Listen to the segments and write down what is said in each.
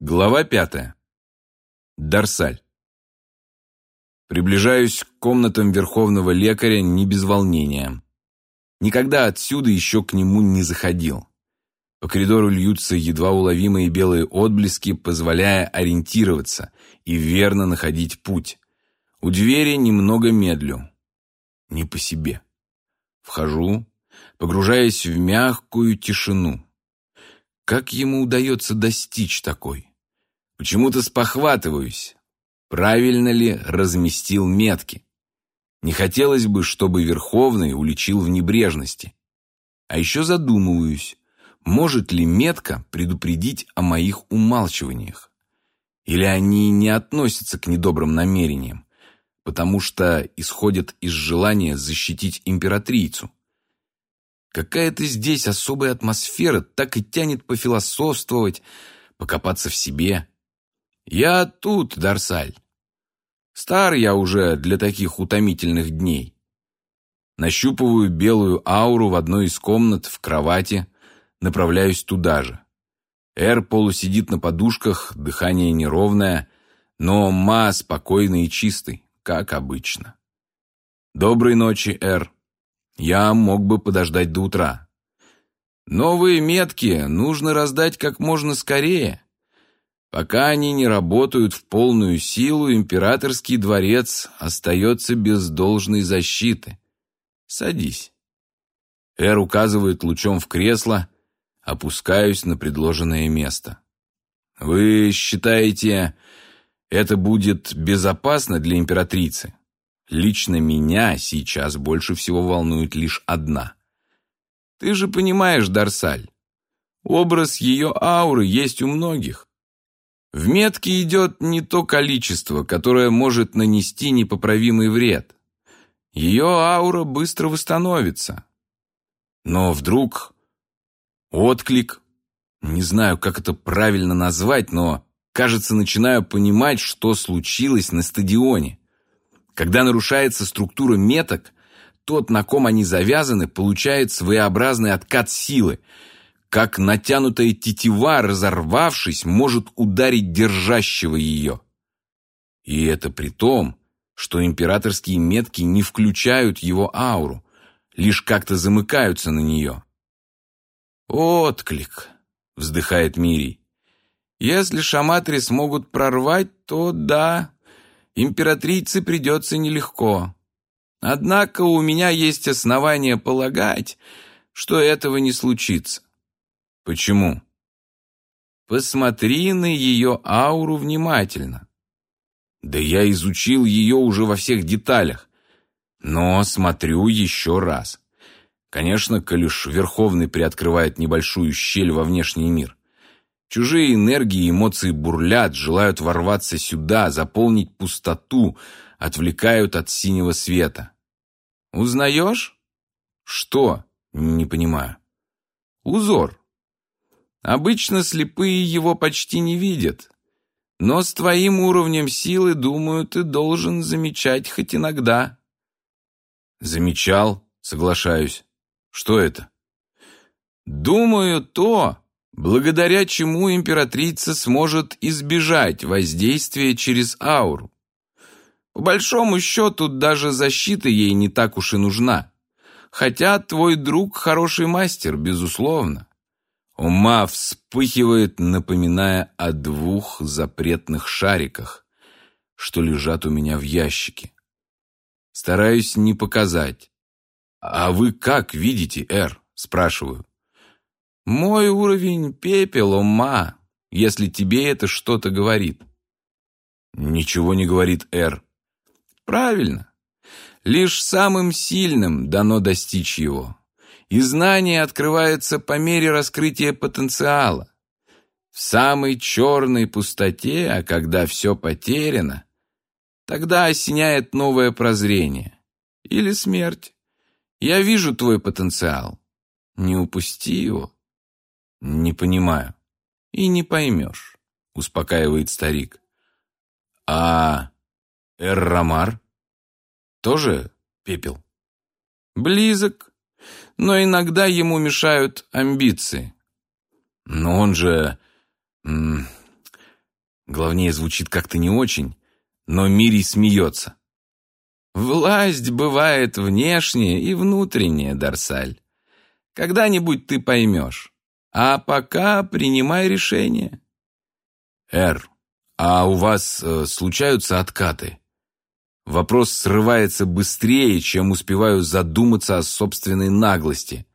Глава 5. Дарсаль. Приближаюсь к комнатам верховного лекаря не без волнения. Никогда отсюда еще к нему не заходил. По коридору льются едва уловимые белые отблески, позволяя ориентироваться и верно находить путь. У двери немного медлю. Не по себе. Вхожу, погружаясь в мягкую тишину. Как ему удается достичь такой? Почему-то спохватываюсь. Правильно ли разместил метки? Не хотелось бы, чтобы Верховный уличил в небрежности. А еще задумываюсь, может ли метка предупредить о моих умалчиваниях? Или они не относятся к недобрым намерениям, потому что исходят из желания защитить императрицу? Какая-то здесь особая атмосфера, так и тянет пофилософствовать, покопаться в себе. Я тут, Дарсаль. Стар я уже для таких утомительных дней. Нащупываю белую ауру в одной из комнат в кровати, направляюсь туда же. Эр полусидит на подушках, дыхание неровное, но Ма спокойный и чистый, как обычно. Доброй ночи, Эр. Я мог бы подождать до утра. Новые метки нужно раздать как можно скорее. Пока они не работают в полную силу, императорский дворец остается без должной защиты. Садись. Эр указывает лучом в кресло, опускаюсь на предложенное место. Вы считаете, это будет безопасно для императрицы? Лично меня сейчас больше всего волнует лишь одна. Ты же понимаешь, Дарсаль, образ ее ауры есть у многих. В метке идет не то количество, которое может нанести непоправимый вред. Ее аура быстро восстановится. Но вдруг отклик, не знаю, как это правильно назвать, но, кажется, начинаю понимать, что случилось на стадионе. Когда нарушается структура меток, тот, на ком они завязаны, получает своеобразный откат силы. Как натянутая тетива, разорвавшись, может ударить держащего ее. И это при том, что императорские метки не включают его ауру, лишь как-то замыкаются на нее. «Отклик», — вздыхает Мирий. «Если шаматри смогут прорвать, то да, императрице придется нелегко. Однако у меня есть основания полагать, что этого не случится». «Почему?» «Посмотри на ее ауру внимательно». «Да я изучил ее уже во всех деталях, но смотрю еще раз. Конечно, коль уж Верховный приоткрывает небольшую щель во внешний мир. Чужие энергии и эмоции бурлят, желают ворваться сюда, заполнить пустоту, отвлекают от синего света. Узнаешь?» «Что?» «Не понимаю». «Узор. Обычно слепые его почти не видят, но с твоим уровнем силы, думаю, ты должен замечать хоть иногда». «Замечал, соглашаюсь. Что это?» «Думаю, то, благодаря чему императрица сможет избежать воздействия через ауру. По большому счету, даже защита ей не так уж и нужна. Хотя твой друг хороший мастер, безусловно». Ума вспыхивает, напоминая о 2 запретных шариках, что лежат у меня в ящике. Стараюсь не показать. «А вы как видите, Эр?» – спрашиваю. «Мой уровень пепел, Ума, если тебе это что-то говорит». «Ничего не говорит, Эр». «Правильно. Лишь самым сильным дано достичь его. И знание открывается по мере раскрытия потенциала. В самой черной пустоте, а когда все потеряно, тогда осеняет новое прозрение. Или смерть. Я вижу твой потенциал. Не упусти его». «Не понимаю». «И не поймешь», — успокаивает старик. «А Эр-Рамар? Тоже пепел?» «Близок. Но иногда ему мешают амбиции». «Но он же Главнее, звучит как-то не очень, но Мирий смеется. «Власть бывает внешняя и внутренняя, Дарсаль. Когда-нибудь ты поймешь. А пока принимай решение». «Эр, а у вас случаются откаты?» Вопрос срывается быстрее, чем успеваю задуматься о собственной наглости.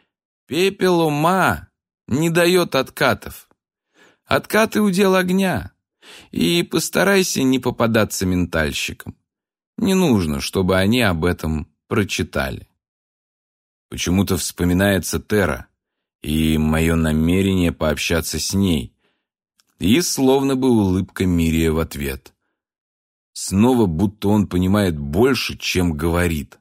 Пепел ума не дает откатов. Откаты — удел огня. И постарайся не попадаться ментальщикам. Не нужно, чтобы они об этом прочитали. Почему-то вспоминается Тера и мое намерение пообщаться с ней. И словно бы улыбка Мирия в ответ. Снова будто он понимает больше, чем говорит.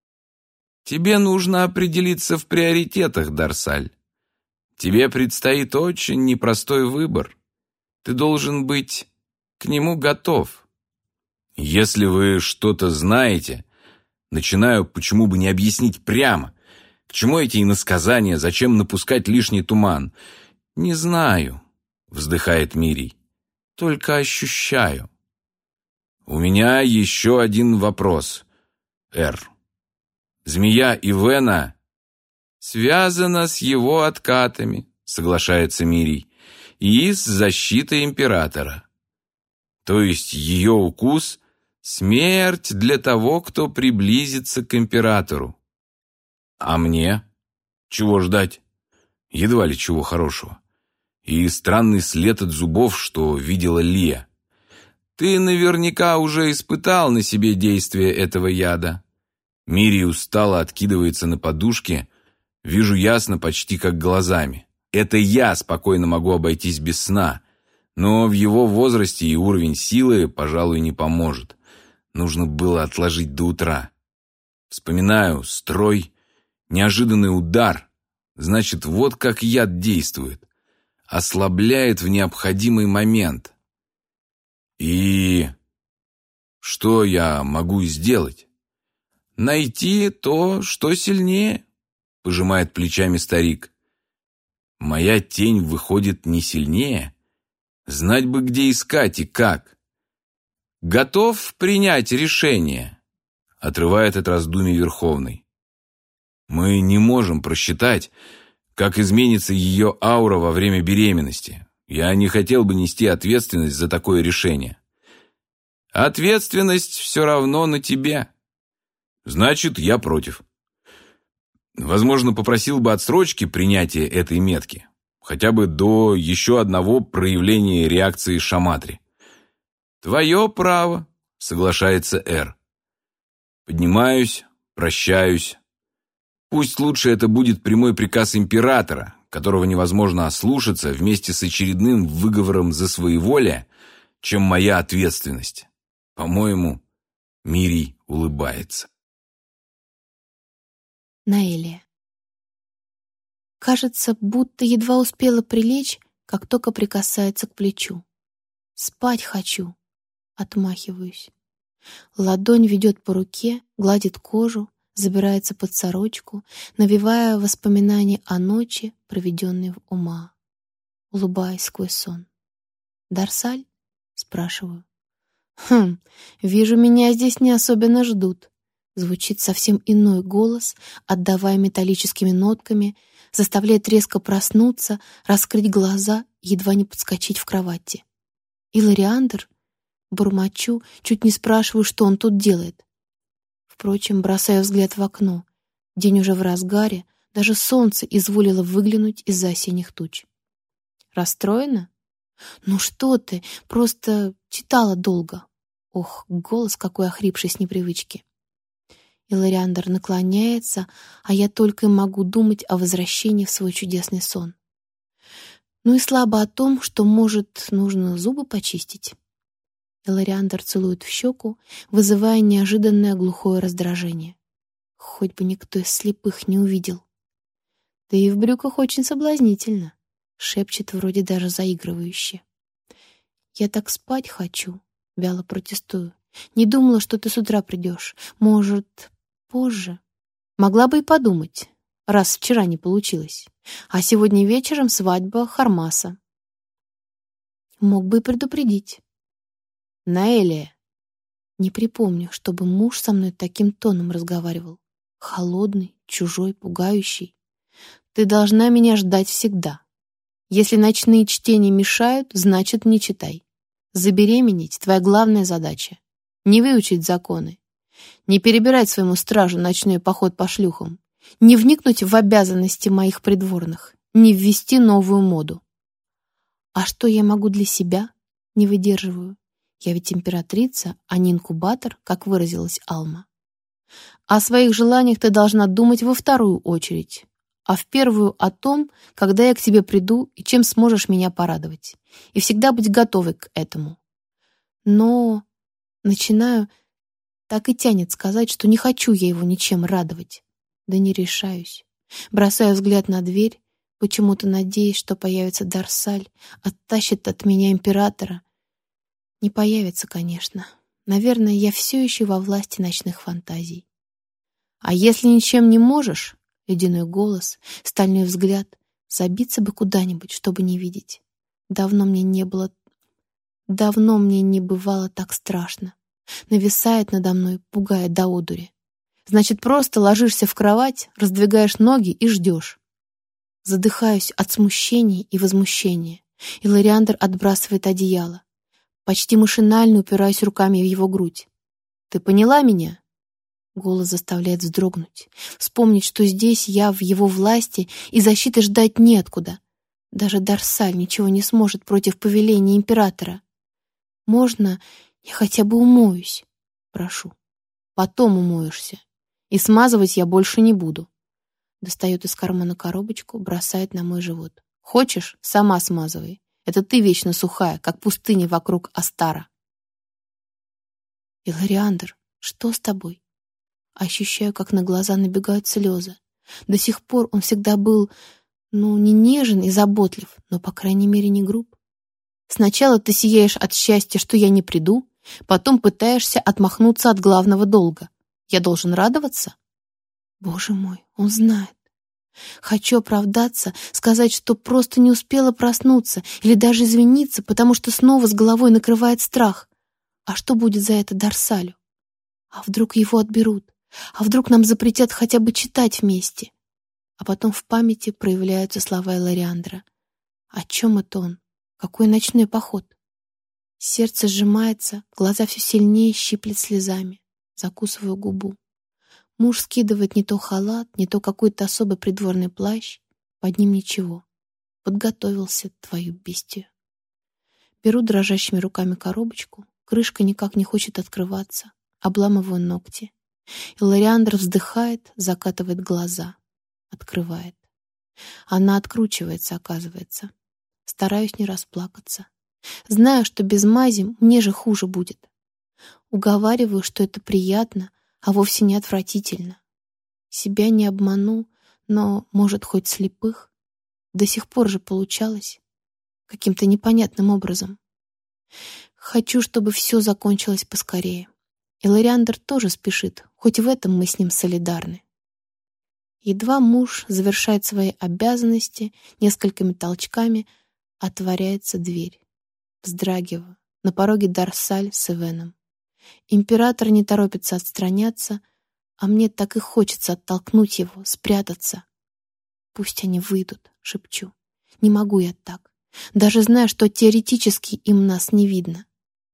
Тебе нужно определиться в приоритетах, Дарсаль. Тебе предстоит очень непростой выбор. Ты должен быть к нему готов. Если вы что-то знаете, начинаю, почему бы не объяснить прямо. К чему эти иносказания, зачем напускать лишний туман? Не знаю, вздыхает Мирий. Только ощущаю. У меня еще один вопрос, Эр. Змея Ивена связана с его откатами, соглашается Мирий, и с защитой императора. То есть ее укус — смерть для того, кто приблизится к императору. А мне? Чего ждать? Едва ли чего хорошего. И странный след от зубов, что видела Лия. Ты наверняка уже испытал на себе действие этого яда. Мирий устало откидывается на подушке. Вижу ясно, почти как глазами. Это я спокойно могу обойтись без сна. Но в его возрасте и уровень силы, пожалуй, не поможет. Нужно было отложить до утра. Вспоминаю строй, неожиданный удар. Значит, вот как яд действует. Ослабляет в необходимый момент. И что я могу сделать? Найти то, что сильнее, пожимает плечами старик. Моя тень выходит не сильнее. Знать бы, где искать и как. Готов принять решение, отрывает от раздумий Верховный. Мы не можем просчитать, как изменится ее аура во время беременности. Я не хотел бы нести ответственность за такое решение. Ответственность все равно на тебе. Значит, я против. Возможно, попросил бы отсрочки принятия этой метки. Хотя бы до еще одного проявления реакции Шаматри. Твое право, соглашается Эр. Поднимаюсь, прощаюсь. Пусть лучше это будет прямой приказ императора, которого невозможно ослушаться вместе с очередным выговором за своеволие, чем моя ответственность. По-моему, Мирий улыбается. Наэлия. Кажется, будто едва успела прилечь, как только прикасается к плечу. Спать хочу. Отмахиваюсь. Ладонь ведет по руке, гладит кожу, забирается под сорочку, навевая воспоминания о ночи, проведенной в ума. Улыбаясь сквозь сон. «Дарсаль?» — спрашиваю. Вижу, меня здесь не особенно ждут». Звучит совсем иной голос, отдавая металлическими нотками, заставляет резко проснуться, раскрыть глаза, едва не подскочить в кровати. «Илариандр?» Бормочу, чуть не спрашиваю, что он тут делает. Впрочем, бросаю взгляд в окно. День уже в разгаре, даже солнце изволило выглянуть из-за осенних туч. «Расстроена?» «Ну что ты, просто читала долго». Ох, голос какой охрипший с непривычки. Илариандр наклоняется, а я только и могу думать о возвращении в свой чудесный сон. Ну и слабо о том, что, может, нужно зубы почистить. Илариандр целует в щеку, вызывая неожиданное глухое раздражение. Хоть бы никто из слепых не увидел. «Да и в брюках очень соблазнительно», — шепчет вроде даже заигрывающе. «Я так спать хочу», — вяло протестую. «Не думала, что ты с утра придешь. Может, позже?» «Могла бы и подумать, раз вчера не получилось. А сегодня вечером свадьба Хармаса». Мог бы и предупредить. Наэлия. Не припомню, чтобы муж со мной таким тоном разговаривал. Холодный, чужой, пугающий. Ты должна меня ждать всегда. Если ночные чтения мешают, значит, не читай. Забеременеть — твоя главная задача. Не выучить законы. Не перебирать своему стражу ночной поход по шлюхам. Не вникнуть в обязанности моих придворных. Не ввести новую моду. А что я могу для себя? Не выдерживаю. Я ведь императрица, а не инкубатор, как выразилась Алма. О своих желаниях ты должна думать во вторую очередь, а в первую о том, когда я к тебе приду и чем сможешь меня порадовать. И всегда быть готовой к этому. Но начинаю, так и тянет сказать, что не хочу я его ничем радовать. Да не решаюсь. Бросаю взгляд на дверь, почему-то надеясь, что появится Дарсаль, оттащит от меня императора. Не появится, конечно. Наверное, я все еще во власти ночных фантазий. А если ничем не можешь, ледяной голос, стальной взгляд, забиться бы куда-нибудь, чтобы не видеть. Давно мне не бывало так страшно. Нависает надо мной, пугая до одури. Значит, просто ложишься в кровать, раздвигаешь ноги и ждешь. Задыхаюсь от смущения и возмущения. И Лориандр отбрасывает одеяло. Почти машинально упираюсь руками в его грудь. «Ты поняла меня?» Голос заставляет вздрогнуть. Вспомнить, что здесь я в его власти, и защиты ждать неоткуда. Даже Дарсаль ничего не сможет против повеления императора. «Можно я хотя бы умоюсь?» «Прошу. Потом умоешься. И смазывать я больше не буду». Достает из кармана коробочку, бросает на мой живот. «Хочешь, сама смазывай. Это ты вечно сухая, как пустыня вокруг Астара». «Илариандр, что с тобой?» Ощущаю, как на глаза набегают слезы. До сих пор он всегда был, не нежен и заботлив, но, по крайней мере, не груб. Сначала ты сияешь от счастья, что я не приду, потом пытаешься отмахнуться от главного долга. Я должен радоваться? Боже мой, он знает. Хочу оправдаться, сказать, что просто не успела проснуться, или даже извиниться, потому что снова с головой накрывает страх. А что будет за это Дарсалю? А вдруг его отберут? А вдруг нам запретят хотя бы читать вместе? А потом в памяти проявляются слова Илариандра. О чем это он? Какой ночной поход? Сердце сжимается, глаза все сильнее щиплет слезами. Закусываю губу. Муж скидывает не то халат, не то какой-то особый придворный плащ. Под ним ничего. Подготовился, твою бестию. Беру дрожащими руками коробочку. Крышка никак не хочет открываться. Обламываю ногти. Илариандр вздыхает, закатывает глаза. Открывает. Она откручивается, оказывается. Стараюсь не расплакаться. Знаю, что без мази мне же хуже будет. Уговариваю, что это приятно, а вовсе не отвратительно. Себя не обману, но, может, хоть слепых. До сих пор же получалось. Каким-то непонятным образом. Хочу, чтобы все закончилось поскорее. Илариандр тоже спешит, хоть в этом мы с ним солидарны. Едва муж завершает свои обязанности, несколькими толчками отворяется дверь. Вздрагиваю. На пороге Дарсаль с Ивеном. Император не торопится отстраняться, а мне так и хочется оттолкнуть его, спрятаться. «Пусть они выйдут», — шепчу. «Не могу я так, даже зная, что теоретически им нас не видно».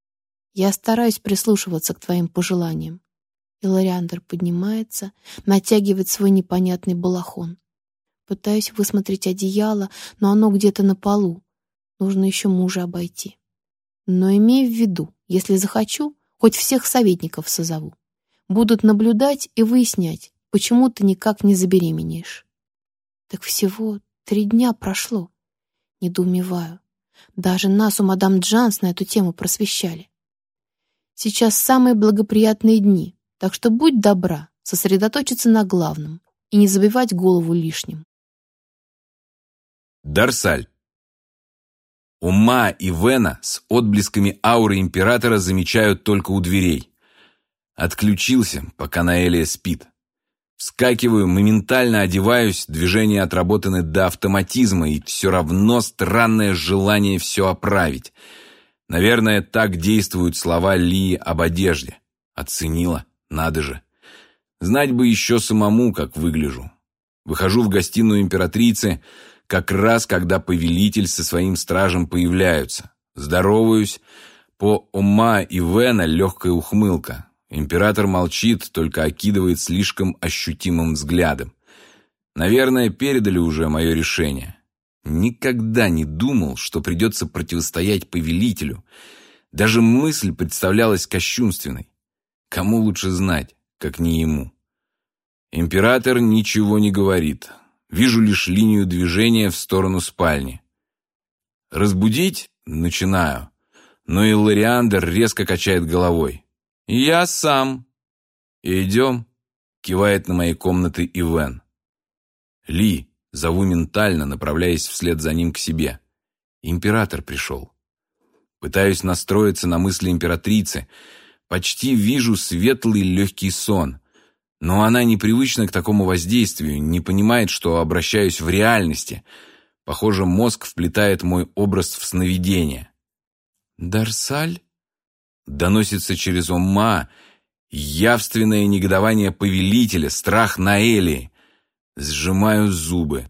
«Я стараюсь прислушиваться к твоим пожеланиям». Илариандр поднимается, натягивает свой непонятный балахон. Пытаюсь высмотреть одеяло, но оно где-то на полу. Нужно еще мужа обойти. Но имей в виду, если захочу, хоть всех советников созову. Будут наблюдать и выяснять, почему ты никак не забеременеешь. Так всего 3 дня прошло. Недоумеваю. Даже нас у мадам Джанс на эту тему просвещали. Сейчас самые благоприятные дни, так что будь добра сосредоточиться на главном и не забивать голову лишним. Дарсаль. Ума и Вена с отблесками ауры императора замечают только у дверей. Отключился, пока Наэлия спит. Вскакиваю, моментально одеваюсь, движения отработаны до автоматизма, и все равно странное желание все оправить. Наверное, так действуют слова Лии об одежде. Оценила, надо же. Знать бы еще самому, как выгляжу. Выхожу в гостиную императрицы, как раз когда повелитель со своим стражем появляются. Здороваюсь. По Ома и Вена легкая ухмылка. Император молчит, только окидывает слишком ощутимым взглядом. Наверное, передали уже мое решение. Никогда не думал, что придется противостоять повелителю. Даже мысль представлялась кощунственной. Кому лучше знать, как не ему? Император ничего не говорит. Вижу лишь линию движения в сторону спальни. «Разбудить?» — начинаю. Но Иллариандр резко качает головой. «Я сам». «Идем», — кивает на мои комнаты Ивен. «Ли», — зову ментально, направляясь вслед за ним к себе. Император пришел. Пытаюсь настроиться на мысли императрицы. Почти вижу светлый легкий сон. Но она непривычна к такому воздействию, не понимает, что обращаюсь в реальности. Похоже, мозг вплетает мой образ в сновидение. «Дарсаль?» Доносится через Ома, явственное негодование повелителя, страх Наэлии. Сжимаю зубы.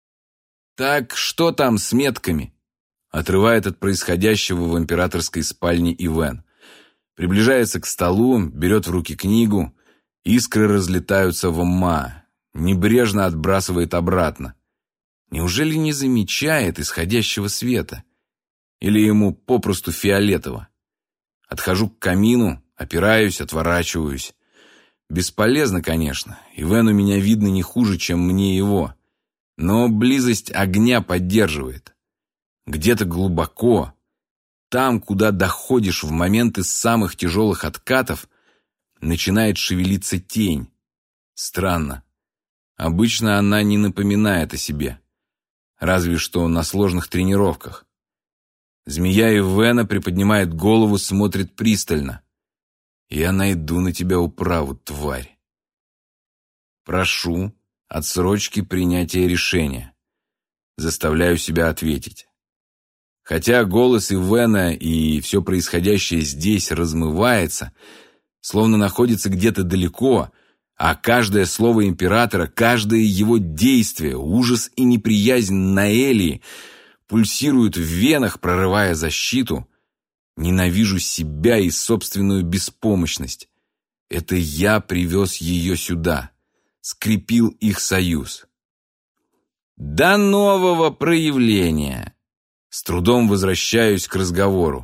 «Так что там с метками?» Отрывает от происходящего в императорской спальне Ивен. Приближается к столу, берет в руки книгу. Искры разлетаются в Ома. Небрежно отбрасывает обратно. Неужели не замечает исходящего света? Или ему попросту фиолетово? Отхожу к камину, опираюсь, отворачиваюсь. Бесполезно, конечно. Ивену меня видно не хуже, чем мне его. Но близость огня поддерживает. Где-то глубоко, там, куда доходишь в моменты самых тяжелых откатов, начинает шевелиться тень. Странно. Обычно она не напоминает о себе. Разве что на сложных тренировках. Змея Ивена приподнимает голову, смотрит пристально. «Я найду на тебя управу, тварь». Прошу отсрочки принятия решения. Заставляю себя ответить. Хотя голос Ивена и все происходящее здесь размывается, словно находится где-то далеко, а каждое слово императора, каждое его действие, ужас и неприязнь Наэлии пульсируют в венах, прорывая защиту. Ненавижу себя и собственную беспомощность. Это я привез ее сюда, скрепил их союз. До нового проявления. С трудом возвращаюсь к разговору.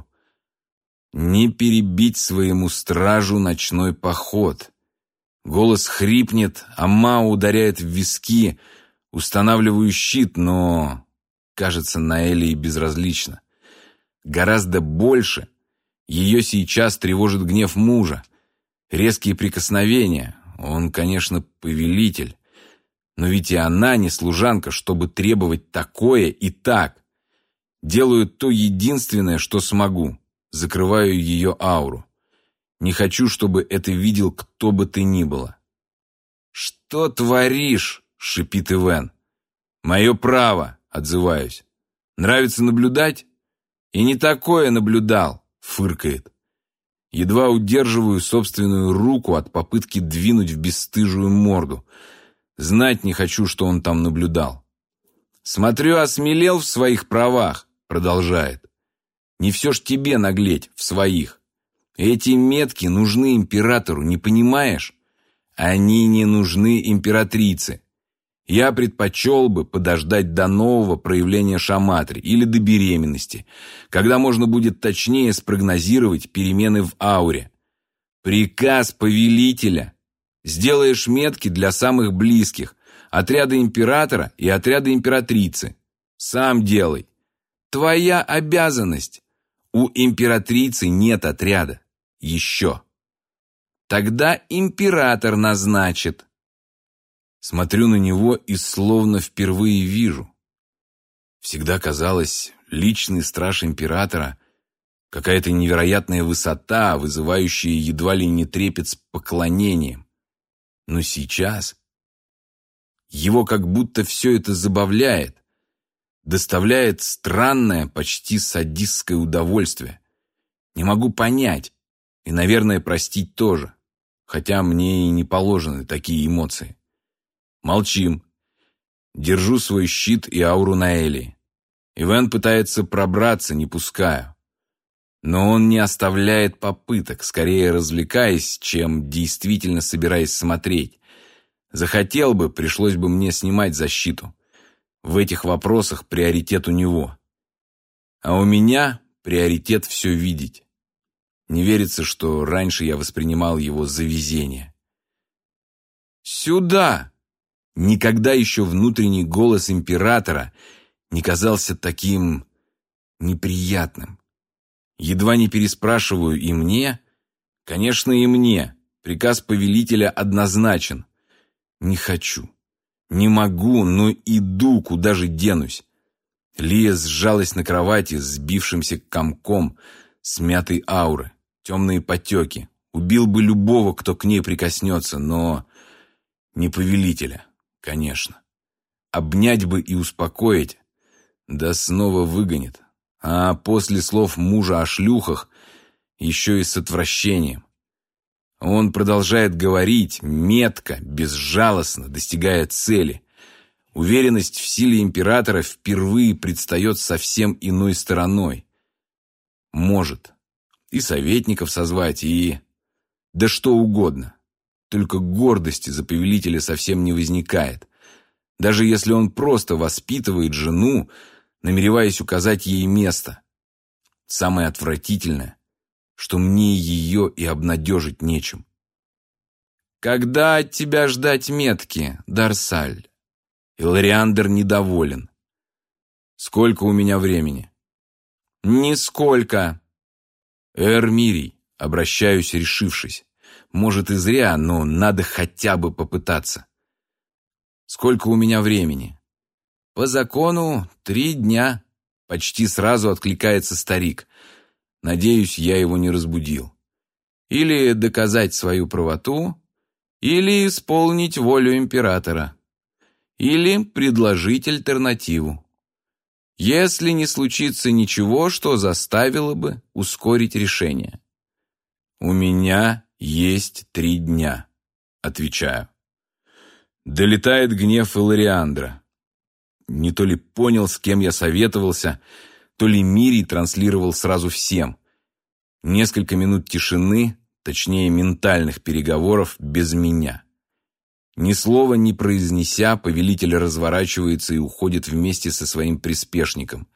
Не перебить своему стражу ночной поход. Голос хрипнет, Ама ударяет в виски, устанавливаю щит, но, кажется, Наэлии безразлично. Гораздо больше ее сейчас тревожит гнев мужа. Резкие прикосновения. Он, конечно, повелитель. Но ведь и она не служанка, чтобы требовать такое и так. Делаю то единственное, что смогу. Закрываю ее ауру. Не хочу, чтобы это видел кто бы ты ни было. «Что творишь?» — шипит Ивен. «Мое право», — отзываюсь. «Нравится наблюдать?» «И не такое наблюдал», — фыркает. Едва удерживаю собственную руку от попытки двинуть в бесстыжую морду. Знать не хочу, что он там наблюдал. «Смотрю, осмелел в своих правах», — продолжает. «Не все ж тебе наглеть в своих. Эти метки нужны императору, не понимаешь? Они не нужны императрице. Я предпочел бы подождать до нового проявления Шаматри или до беременности, когда можно будет точнее спрогнозировать перемены в ауре. Приказ повелителя. Сделаешь метки для самых близких, отряда императора и отряда императрицы. Сам делай. Твоя обязанность. У императрицы нет отряда. Еще. Тогда император назначит. Смотрю на него и словно впервые вижу. Всегда казалось, личный страж императора — какая-то невероятная высота, вызывающая едва ли не трепет с поклонением. Но сейчас Его как будто все это забавляет, доставляет странное, почти садистское удовольствие. Не могу понять, и, наверное, простить тоже, хотя мне и не положены такие эмоции. Молчим. Держу свой щит и ауру на Элии. Ивен пытается пробраться, не пускаю. Но он не оставляет попыток, скорее развлекаясь, чем действительно собираясь смотреть. Захотел бы, пришлось бы мне снимать защиту. В этих вопросах приоритет у него. А у меня приоритет все видеть. Не верится, что раньше я воспринимал его за везение. «Сюда!» Никогда еще внутренний голос императора не казался таким неприятным. Едва не переспрашиваю и мне. Конечно, и мне. Приказ повелителя однозначен. Не хочу. Не могу, но иду, куда же денусь. Лия сжалась на кровати с сбившимся комком смятой ауры. Темные потеки. Убил бы любого, кто к ней прикоснется, но не повелителя, конечно. Обнять бы и успокоить, да снова выгонит. А после слов мужа о шлюхах еще и с отвращением. Он продолжает говорить, метко, безжалостно, достигая цели. Уверенность в силе императора впервые предстает совсем иной стороной. Может и советников созвать, и да что угодно. Только гордости за повелителя совсем не возникает. Даже если он просто воспитывает жену, намереваясь указать ей место. Самое отвратительное, что мне ее и обнадежить нечем. «Когда от тебя ждать метки, Дарсаль?» Илариандр недоволен. «Сколько у меня времени?» «Нисколько». «Мирий», обращаюсь, решившись. Может, и зря, но надо хотя бы попытаться. «Сколько у меня времени?» «По закону 3 дня», — почти сразу откликается старик. Надеюсь, я его не разбудил. «Или доказать свою правоту, или исполнить волю императора, или предложить альтернативу. Если не случится ничего, что заставило бы ускорить решение». «У меня есть 3 дня», — отвечаю. Долетает гнев Илариандра. Не то ли понял, с кем я советовался, то ли Мирий транслировал сразу всем. Несколько минут тишины, точнее ментальных переговоров без меня. Ни слова не произнеся, повелитель разворачивается и уходит вместе со своим приспешником.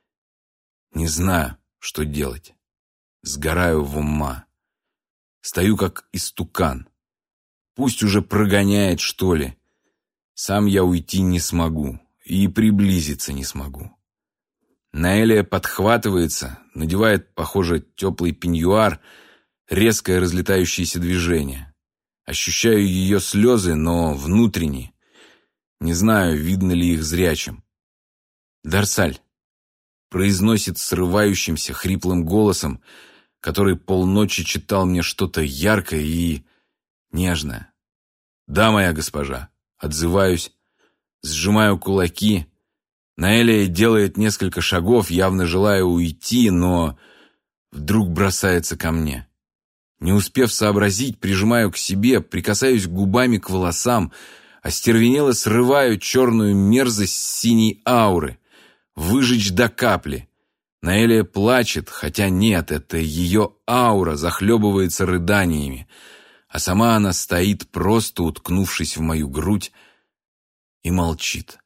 Не знаю, что делать. Сгораю в ума. Стою как истукан. Пусть уже прогоняет, что ли. Сам я уйти не смогу и приблизиться не смогу. Наэлия подхватывается, надевает, похоже, теплый пеньюар, резкое разлетающееся движение. Ощущаю ее слезы, но внутренние. Не знаю, видно ли их зрячим. «Дарсаль», произносит срывающимся, хриплым голосом, который полночи читал мне что-то яркое и нежное. «Да, моя госпожа», отзываюсь, сжимаю кулаки. Наэлия делает несколько шагов, явно желая уйти, но вдруг бросается ко мне. Не успев сообразить, прижимаю к себе, прикасаюсь губами к волосам, остервенело срываю черную мерзость с синей ауры, выжечь до капли. Наэлия плачет, хотя нет, это ее аура захлебывается рыданиями, а сама она стоит, просто уткнувшись в мою грудь, и молчит.